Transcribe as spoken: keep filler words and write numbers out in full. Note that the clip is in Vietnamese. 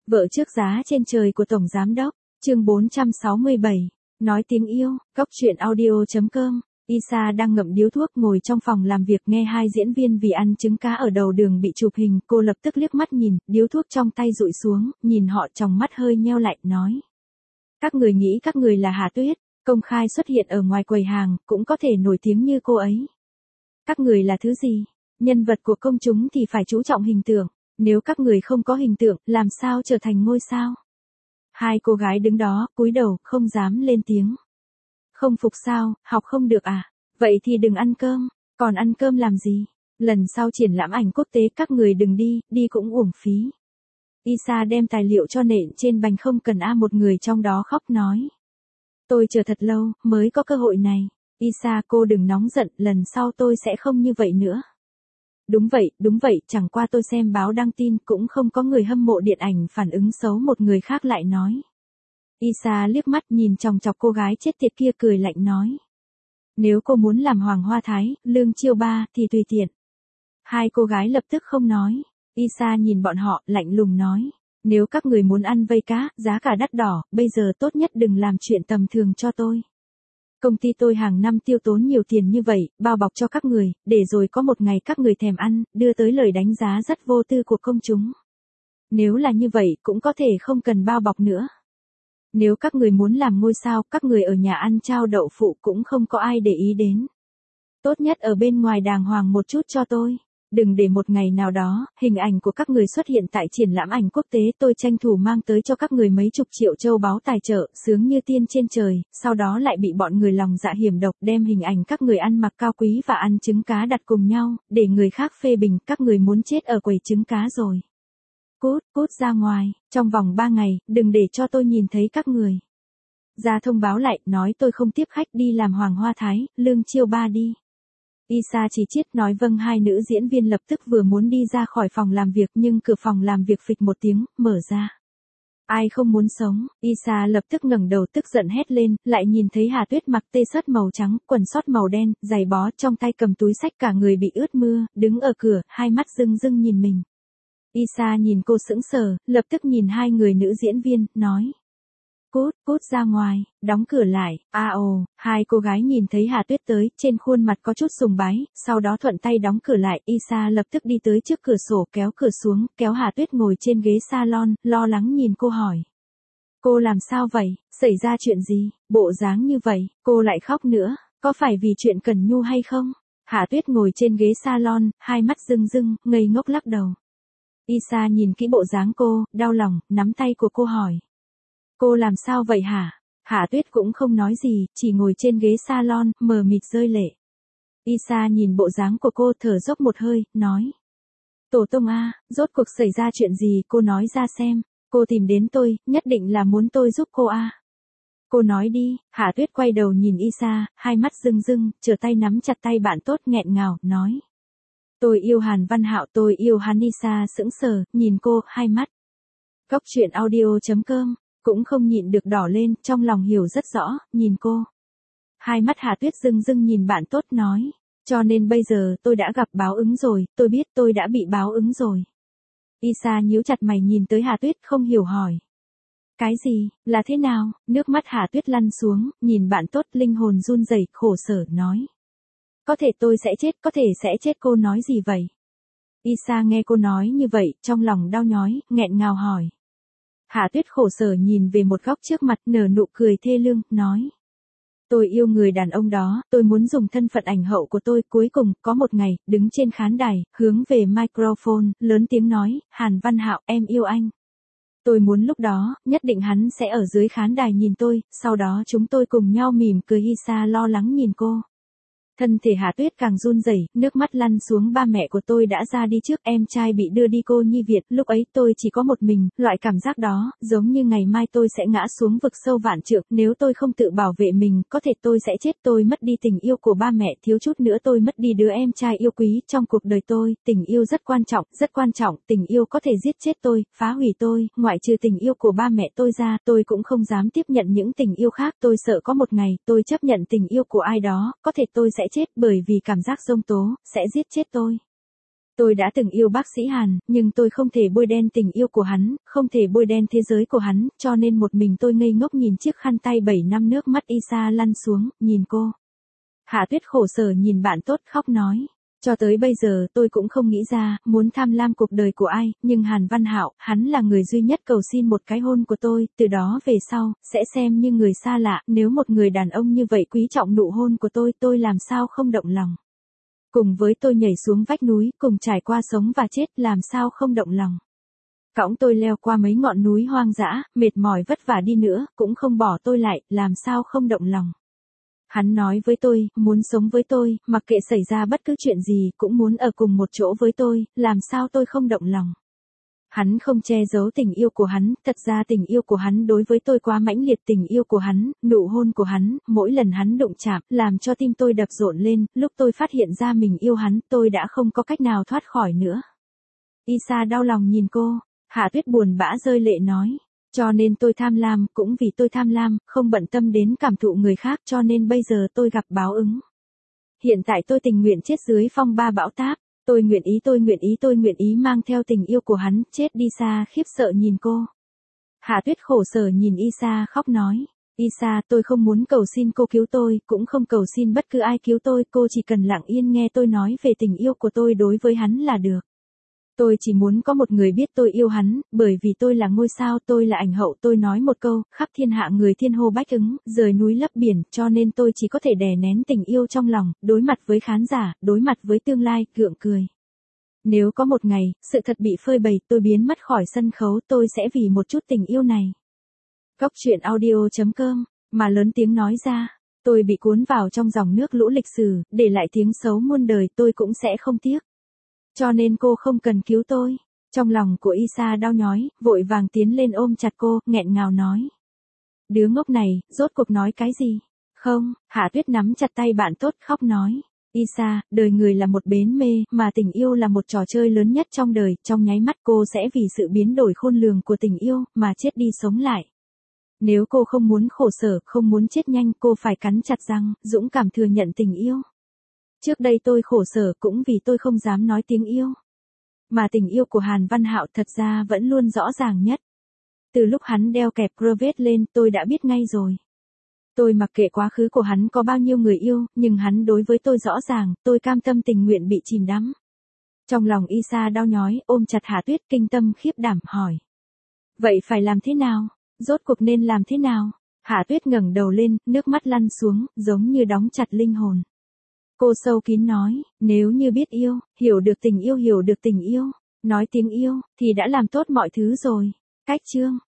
Vợ trước giá trên trời của Tổng Giám Đốc, chương bốn trăm sáu mươi bảy, nói tiếng yêu, cóc truyện audio.com. Isa đang ngậm điếu thuốc ngồi trong phòng làm việc nghe hai diễn viên vì ăn trứng cá ở đầu đường bị chụp hình, cô lập tức liếc mắt nhìn, điếu thuốc trong tay dụi xuống, nhìn họ trong mắt hơi nheo lại, nói. Các người nghĩ các người là Hà Tuyết, công khai xuất hiện ở ngoài quầy hàng, cũng có thể nổi tiếng như cô ấy. Các người là thứ gì? Nhân vật của công chúng thì phải chú trọng hình tượng, nếu các người không có hình tượng, làm sao trở thành ngôi sao? Hai cô gái đứng đó, cúi đầu, không dám lên tiếng. Không phục sao, học không được à? Vậy thì đừng ăn cơm, còn ăn cơm làm gì? Lần sau triển lãm ảnh quốc tế các người đừng đi, đi cũng uổng phí. Isa đem tài liệu cho nện trên bành không cần a một người trong đó khóc nói. Tôi chờ thật lâu, mới có cơ hội này. Isa cô đừng nóng giận, lần sau tôi sẽ không như vậy nữa. Đúng vậy, đúng vậy, chẳng qua tôi xem báo đăng tin cũng không có người hâm mộ điện ảnh phản ứng xấu một người khác lại nói. Isa liếc mắt nhìn chòng chọc cô gái chết tiệt kia cười lạnh nói. Nếu cô muốn làm Hoàng Hoa Thái, Lương Chiêu Ba thì tùy tiện. Hai cô gái lập tức không nói. Isa nhìn bọn họ, lạnh lùng nói. Nếu các người muốn ăn vây cá, giá cả đắt đỏ, bây giờ tốt nhất đừng làm chuyện tầm thường cho tôi. Công ty tôi hàng năm tiêu tốn nhiều tiền như vậy, bao bọc cho các người, để rồi có một ngày các người thèm ăn, đưa tới lời đánh giá rất vô tư của công chúng. Nếu là như vậy, cũng có thể không cần bao bọc nữa. Nếu các người muốn làm ngôi sao, các người ở nhà ăn chao đậu phụ cũng không có ai để ý đến. Tốt nhất ở bên ngoài đàng hoàng một chút cho tôi. Đừng để một ngày nào đó, hình ảnh của các người xuất hiện tại triển lãm ảnh quốc tế tôi tranh thủ mang tới cho các người mấy chục triệu châu báu tài trợ, sướng như tiên trên trời, sau đó lại bị bọn người lòng dạ hiểm độc đem hình ảnh các người ăn mặc cao quý và ăn trứng cá đặt cùng nhau, để người khác phê bình các người muốn chết ở quầy trứng cá rồi. Cút, cút ra ngoài, trong vòng ba ngày, đừng để cho tôi nhìn thấy các người. Ra thông báo lại, nói tôi không tiếp khách đi làm Hoàng Hoa Thái, Lương Chiêu Ba đi. Isa chỉ chiết nói vâng hai nữ diễn viên lập tức vừa muốn đi ra khỏi phòng làm việc nhưng cửa phòng làm việc phịch một tiếng, mở ra. Ai không muốn sống, Isa lập tức ngẩng đầu tức giận hét lên, lại nhìn thấy Hà Tuyết mặc tê sớt màu trắng, quần sót màu đen, giày bó trong tay cầm túi xách cả người bị ướt mưa, đứng ở cửa, hai mắt rưng rưng nhìn mình. Isa nhìn cô sững sờ, lập tức nhìn hai người nữ diễn viên, nói. Cút, cút ra ngoài, đóng cửa lại, a ồ, hai cô gái nhìn thấy Hà Tuyết tới, trên khuôn mặt có chút sùng bái, sau đó thuận tay đóng cửa lại, Isa lập tức đi tới trước cửa sổ kéo cửa xuống, kéo Hà Tuyết ngồi trên ghế salon, lo lắng nhìn cô hỏi. Cô làm sao vậy, xảy ra chuyện gì, bộ dáng như vậy, cô lại khóc nữa, có phải vì chuyện Cần Nhu hay không? Hà Tuyết ngồi trên ghế salon, hai mắt rưng rưng, ngây ngốc lắc đầu. Isa nhìn kỹ bộ dáng cô, đau lòng, nắm tay của cô hỏi. Cô làm sao vậy hả? Hà Tuyết cũng không nói gì, chỉ ngồi trên ghế salon, mờ mịt rơi lệ. Isa nhìn bộ dáng của cô thở dốc một hơi, nói. Tổ tông a, rốt cuộc xảy ra chuyện gì cô nói ra xem, cô tìm đến tôi, nhất định là muốn tôi giúp cô a. Cô nói đi, Hà Tuyết quay đầu nhìn Isa, hai mắt rưng rưng, trở tay nắm chặt tay bạn tốt nghẹn ngào, nói. Tôi yêu Hàn Văn Hạo, tôi yêu hắn. Isa sững sờ, nhìn cô, hai mắt. Cóc truyện audio.com. Cũng không nhịn được đỏ lên, trong lòng hiểu rất rõ, nhìn cô. Hai mắt Hà Tuyết rưng rưng nhìn bạn tốt nói, cho nên bây giờ tôi đã gặp báo ứng rồi, tôi biết tôi đã bị báo ứng rồi. Isa nhíu chặt mày nhìn tới Hà Tuyết không hiểu hỏi. Cái gì, là thế nào, nước mắt Hà Tuyết lăn xuống, nhìn bạn tốt linh hồn run rẩy khổ sở nói. Có thể tôi sẽ chết, có thể sẽ chết cô nói gì vậy? Isa nghe cô nói như vậy, trong lòng đau nhói, nghẹn ngào hỏi. Hà Tuyết khổ sở nhìn về một góc trước mặt nở nụ cười thê lương, nói. Tôi yêu người đàn ông đó, tôi muốn dùng thân phận ảnh hậu của tôi, cuối cùng, có một ngày, đứng trên khán đài, hướng về microphone, lớn tiếng nói, Hàn Văn Hạo, em yêu anh. Tôi muốn lúc đó, nhất định hắn sẽ ở dưới khán đài nhìn tôi, sau đó chúng tôi cùng nhau mỉm cười. Isa lo lắng nhìn cô. Thân thể Hà Tuyết càng run rẩy, nước mắt lăn xuống. Ba mẹ của tôi đã ra đi trước, em trai bị đưa đi cô nhi viện, lúc ấy tôi chỉ có một mình, loại cảm giác đó, giống như ngày mai tôi sẽ ngã xuống vực sâu vạn trượng, nếu tôi không tự bảo vệ mình, có thể tôi sẽ chết, tôi mất đi tình yêu của ba mẹ, thiếu chút nữa tôi mất đi đứa em trai yêu quý, trong cuộc đời tôi, tình yêu rất quan trọng, rất quan trọng, tình yêu có thể giết chết tôi, phá hủy tôi, ngoại trừ tình yêu của ba mẹ tôi ra, tôi cũng không dám tiếp nhận những tình yêu khác, tôi sợ có một ngày, tôi chấp nhận tình yêu của ai đó, có thể tôi sẽ chết bởi vì cảm giác giông tố, sẽ giết chết tôi. Tôi đã từng yêu bác sĩ Hàn, nhưng tôi không thể bôi đen tình yêu của hắn, không thể bôi đen thế giới của hắn, cho nên một mình tôi ngây ngốc nhìn chiếc khăn tay bảy năm nước mắt Isa lăn xuống, nhìn cô. Hạ Tuyết khổ sở nhìn bạn tốt khóc nói. Cho tới bây giờ tôi cũng không nghĩ ra, muốn tham lam cuộc đời của ai, nhưng Hàn Văn Hạo, hắn là người duy nhất cầu xin một cái hôn của tôi, từ đó về sau, sẽ xem như người xa lạ, nếu một người đàn ông như vậy quý trọng nụ hôn của tôi, tôi làm sao không động lòng. Cùng với tôi nhảy xuống vách núi, cùng trải qua sống và chết, làm sao không động lòng. Cõng tôi leo qua mấy ngọn núi hoang dã, mệt mỏi vất vả đi nữa, cũng không bỏ tôi lại, làm sao không động lòng. Hắn nói với tôi, muốn sống với tôi, mặc kệ xảy ra bất cứ chuyện gì, cũng muốn ở cùng một chỗ với tôi, làm sao tôi không động lòng. Hắn không che giấu tình yêu của hắn, thật ra tình yêu của hắn đối với tôi quá mãnh liệt, tình yêu của hắn, nụ hôn của hắn, mỗi lần hắn đụng chạm, làm cho tim tôi đập rộn lên, lúc tôi phát hiện ra mình yêu hắn, tôi đã không có cách nào thoát khỏi nữa. Isa đau lòng nhìn cô, Hạ Tuyết buồn bã rơi lệ nói. Cho nên tôi tham lam, cũng vì tôi tham lam, không bận tâm đến cảm thụ người khác, cho nên bây giờ tôi gặp báo ứng. Hiện tại tôi tình nguyện chết dưới phong ba bão táp, tôi nguyện ý tôi nguyện ý tôi nguyện ý mang theo tình yêu của hắn, chết đi xa khiếp sợ nhìn cô. Hạ Tuyết khổ sở nhìn Isa khóc nói, Isa tôi không muốn cầu xin cô cứu tôi, cũng không cầu xin bất cứ ai cứu tôi, cô chỉ cần lặng yên nghe tôi nói về tình yêu của tôi đối với hắn là được. Tôi chỉ muốn có một người biết tôi yêu hắn, bởi vì tôi là ngôi sao, tôi là ảnh hậu, tôi nói một câu, khắp thiên hạ người thiên hô bách ứng, rời núi lấp biển, cho nên tôi chỉ có thể đè nén tình yêu trong lòng, đối mặt với khán giả, đối mặt với tương lai, gượng cười. Nếu có một ngày, sự thật bị phơi bày, tôi biến mất khỏi sân khấu, tôi sẽ vì một chút tình yêu này. Cốc truyện audio chấm com, mà lớn tiếng nói ra, tôi bị cuốn vào trong dòng nước lũ lịch sử, để lại tiếng xấu muôn đời, tôi cũng sẽ không tiếc. Cho nên cô không cần cứu tôi. Trong lòng của Isa đau nhói, vội vàng tiến lên ôm chặt cô, nghẹn ngào nói. Đứa ngốc này, rốt cuộc nói cái gì? Không, Hạ Tuyết nắm chặt tay bạn tốt khóc nói. Isa, đời người là một bến mê, mà tình yêu là một trò chơi lớn nhất trong đời, trong nháy mắt cô sẽ vì sự biến đổi khôn lường của tình yêu, mà chết đi sống lại. Nếu cô không muốn khổ sở, không muốn chết nhanh, cô phải cắn chặt răng, dũng cảm thừa nhận tình yêu. Trước đây tôi khổ sở cũng vì tôi không dám nói tiếng yêu. Mà tình yêu của Hàn Văn Hạo thật ra vẫn luôn rõ ràng nhất. Từ lúc hắn đeo kẹp crochet lên tôi đã biết ngay rồi. Tôi mặc kệ quá khứ của hắn có bao nhiêu người yêu, nhưng hắn đối với tôi rõ ràng, tôi cam tâm tình nguyện bị chìm đắm. Trong lòng Isa đau nhói, ôm chặt Hạ Tuyết kinh tâm khiếp đảm hỏi. Vậy phải làm thế nào? Rốt cuộc nên làm thế nào? Hạ Tuyết ngẩng đầu lên, nước mắt lăn xuống, giống như đóng chặt linh hồn. Cô sâu kín nói, nếu như biết yêu, hiểu được tình yêu hiểu được tình yêu, nói tiếng yêu, thì đã làm tốt mọi thứ rồi. Cách chương